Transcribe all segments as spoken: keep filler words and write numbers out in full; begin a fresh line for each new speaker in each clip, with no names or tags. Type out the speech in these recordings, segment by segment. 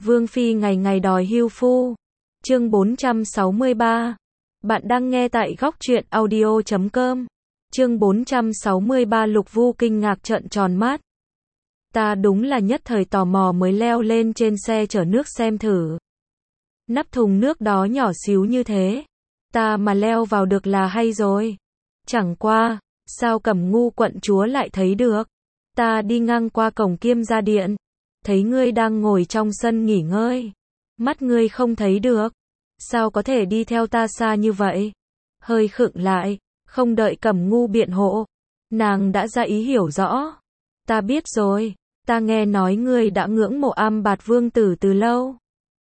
Vương phi ngày ngày đòi hưu phu. Chương bốn trăm sáu mươi ba. Bạn đang nghe tại góc truyện audio chấm com. Chương bốn trăm sáu mươi ba. Lục Vu kinh ngạc trợn tròn mắt. Ta đúng là nhất thời tò mò mới leo lên trên xe chở nước xem thử. Nắp thùng nước đó nhỏ xíu như thế, ta mà leo vào được là hay rồi. Chẳng qua, sao Cẩm Ngu quận chúa lại thấy được? Ta đi ngang qua cổng Kiêm gia điện, thấy ngươi đang ngồi trong sân nghỉ ngơi. Mắt ngươi không thấy được. Sao có thể đi theo ta xa như vậy? Hơi khựng lại, không đợi Cẩm Ngu biện hộ, nàng đã ra ý hiểu rõ. Ta biết rồi, ta nghe nói ngươi đã ngưỡng mộ Am Bạt Vương tử từ lâu.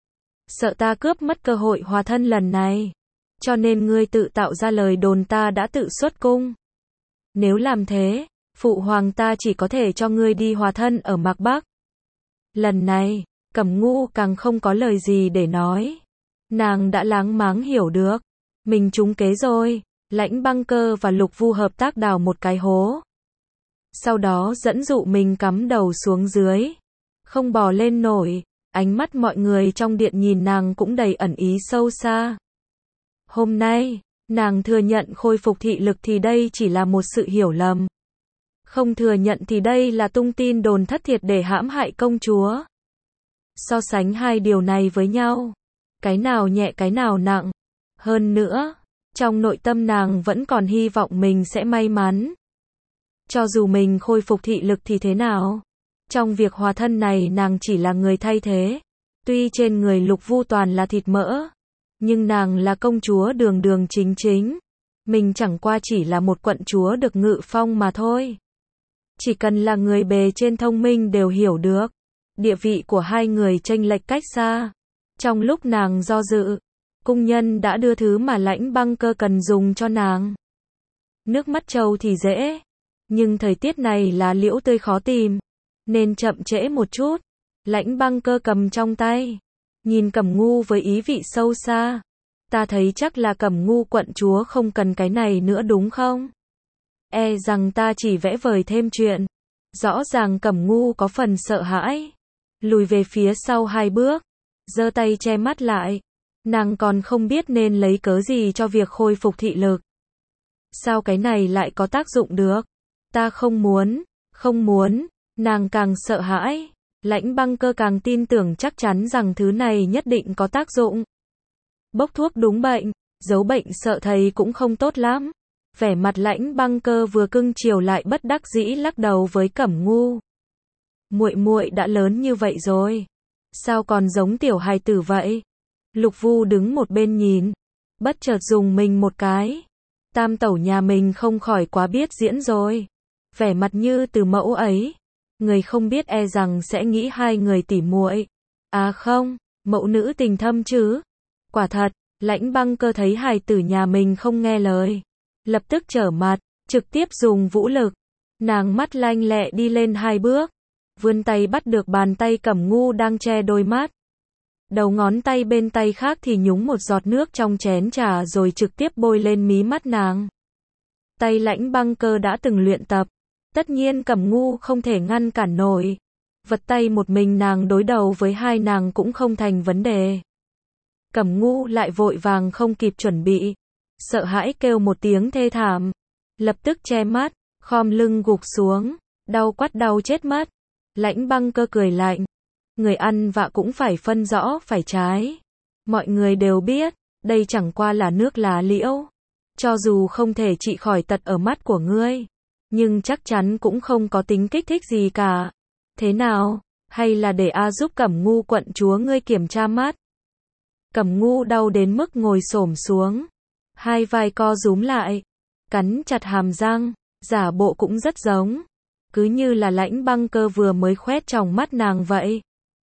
Sợ ta cướp mất cơ hội hòa thân lần này, cho nên ngươi tự tạo ra lời đồn ta đã tự xuất cung. Nếu làm thế, phụ hoàng ta chỉ có thể cho ngươi đi hòa thân ở Mạc Bắc. Lần này, Cẩm Ngu càng không có lời gì để nói. Nàng đã láng máng hiểu được, mình trúng kế rồi. Lãnh Băng Cơ và Lục Vu hợp tác đào một cái hố, sau đó dẫn dụ mình cắm đầu xuống dưới, không bò lên nổi. Ánh mắt mọi người trong điện nhìn nàng cũng đầy ẩn ý sâu xa. Hôm nay, nàng thừa nhận khôi phục thị lực thì đây chỉ là một sự hiểu lầm. Không thừa nhận thì đây là tung tin đồn thất thiệt để hãm hại công chúa. So sánh hai điều này với nhau, cái nào nhẹ cái nào nặng. Hơn nữa, trong nội tâm nàng vẫn còn hy vọng mình sẽ may mắn. Cho dù mình khôi phục thị lực thì thế nào? Trong việc hòa thân này nàng chỉ là người thay thế. Tuy trên người Lục Vu toàn là thịt mỡ, nhưng nàng là công chúa đường đường chính chính. Mình chẳng qua chỉ là một quận chúa được ngự phong mà thôi. Chỉ cần là người bề trên thông minh đều hiểu được, địa vị của hai người chênh lệch cách xa. Trong lúc nàng do dự, cung nhân đã đưa thứ mà Lãnh Băng Cơ cần dùng cho nàng. Nước mắt trâu thì dễ, nhưng thời tiết này là liễu tươi khó tìm, nên chậm trễ một chút. Lãnh Băng Cơ cầm trong tay, nhìn Cẩm Ngu với ý vị sâu xa. Ta thấy chắc là Cẩm Ngu quận chúa không cần cái này nữa đúng không? E rằng ta chỉ vẽ vời thêm chuyện. Rõ ràng Cẩm Ngu có phần sợ hãi, lùi về phía sau hai bước, giơ tay che mắt lại. Nàng còn không biết nên lấy cớ gì cho việc khôi phục thị lực. Sao cái này lại có tác dụng được? Ta không muốn, không muốn. Nàng càng sợ hãi, Lãnh Băng Cơ càng tin tưởng chắc chắn rằng thứ này nhất định có tác dụng. Bốc thuốc đúng bệnh, giấu bệnh sợ thầy cũng không tốt lắm. Vẻ mặt Lãnh Băng Cơ vừa cưng chiều lại bất đắc dĩ lắc đầu với Cẩm Ngu. Muội muội đã lớn như vậy rồi, sao còn giống tiểu hài tử vậy? Lục Vu đứng một bên nhìn, bất chợt dùng mình một cái. Tam tẩu nhà mình không khỏi quá biết diễn rồi. Vẻ mặt như từ mẫu ấy, người không biết e rằng sẽ nghĩ hai người tỉ muội. À không, mẫu nữ tình thâm chứ. Quả thật, Lãnh Băng Cơ thấy hài tử nhà mình không nghe lời, lập tức trở mặt, trực tiếp dùng vũ lực. Nàng mắt lanh lẹ đi lên hai bước, vươn tay bắt được bàn tay Cẩm Ngu đang che đôi mắt. Đầu ngón tay bên tay khác thì nhúng một giọt nước trong chén trà rồi trực tiếp bôi lên mí mắt nàng. Tay Lãnh Băng Cơ đã từng luyện tập, tất nhiên Cẩm Ngu không thể ngăn cản nổi. Vật tay một mình nàng đối đầu với hai nàng cũng không thành vấn đề. Cẩm Ngu lại vội vàng không kịp chuẩn bị, sợ hãi kêu một tiếng thê thảm, lập tức che mắt, khom lưng gục xuống, đau quắt đau chết mất. Lãnh Băng Cơ cười lạnh, người ăn vạ cũng phải phân rõ phải trái. Mọi người đều biết, đây chẳng qua là nước lá liễu. Cho dù không thể trị khỏi tật ở mắt của ngươi, nhưng chắc chắn cũng không có tính kích thích gì cả. Thế nào, hay là để A giúp Cẩm Ngu quận chúa ngươi kiểm tra mắt? Cẩm Ngu đau đến mức ngồi xổm xuống, hai vai co rúm lại, cắn chặt hàm răng, giả bộ cũng rất giống, cứ như là Lãnh Băng Cơ vừa mới khoét trong mắt nàng vậy.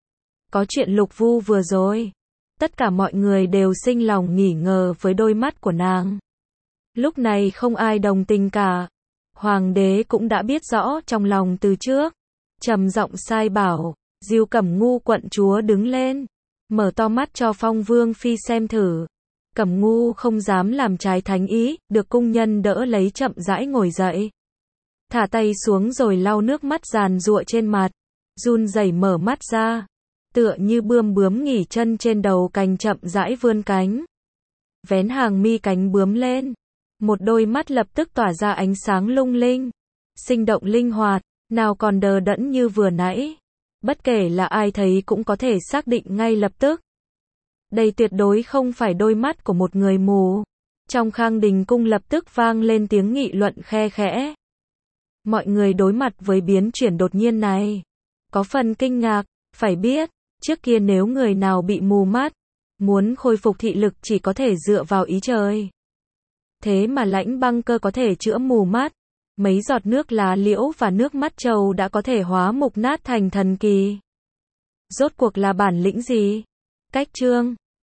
Có chuyện Lục Vu vừa rồi, tất cả mọi người đều sinh lòng nghi ngờ với đôi mắt của nàng. Lúc này không ai đồng tình cả. Hoàng đế cũng đã biết rõ trong lòng từ trước, trầm giọng sai bảo, dìu Cẩm Ngu quận chúa đứng lên, mở to mắt cho Phong Vương phi xem thử. Cẩm Ngu không dám làm trái thánh ý, được cung nhân đỡ lấy chậm rãi ngồi dậy. Thả tay xuống rồi lau nước mắt giàn giụa trên mặt, run rẩy mở mắt ra. tựa như bươm bướm nghỉ chân trên đầu cành chậm rãi vươn cánh. Vén hàng mi cánh bướm lên. Một đôi mắt lập tức tỏa ra ánh sáng lung linh. Sinh động linh hoạt, nào còn đờ đẫn như vừa nãy. Bất kể là ai thấy cũng có thể xác định ngay lập tức. Đây tuyệt đối không phải đôi mắt của một người mù. Trong Khang Đình cung lập tức vang lên tiếng nghị luận khe khẽ. Mọi người đối mặt với biến chuyển đột nhiên này, có phần kinh ngạc, phải biết, trước kia nếu người nào bị mù mắt, muốn khôi phục thị lực chỉ có thể dựa vào ý trời. Thế mà Lãnh Băng Cơ có thể chữa mù mắt, mấy giọt nước lá liễu và nước mắt trâu đã có thể hóa mục nát thành thần kỳ. Rốt cuộc là bản lĩnh gì? Cách chương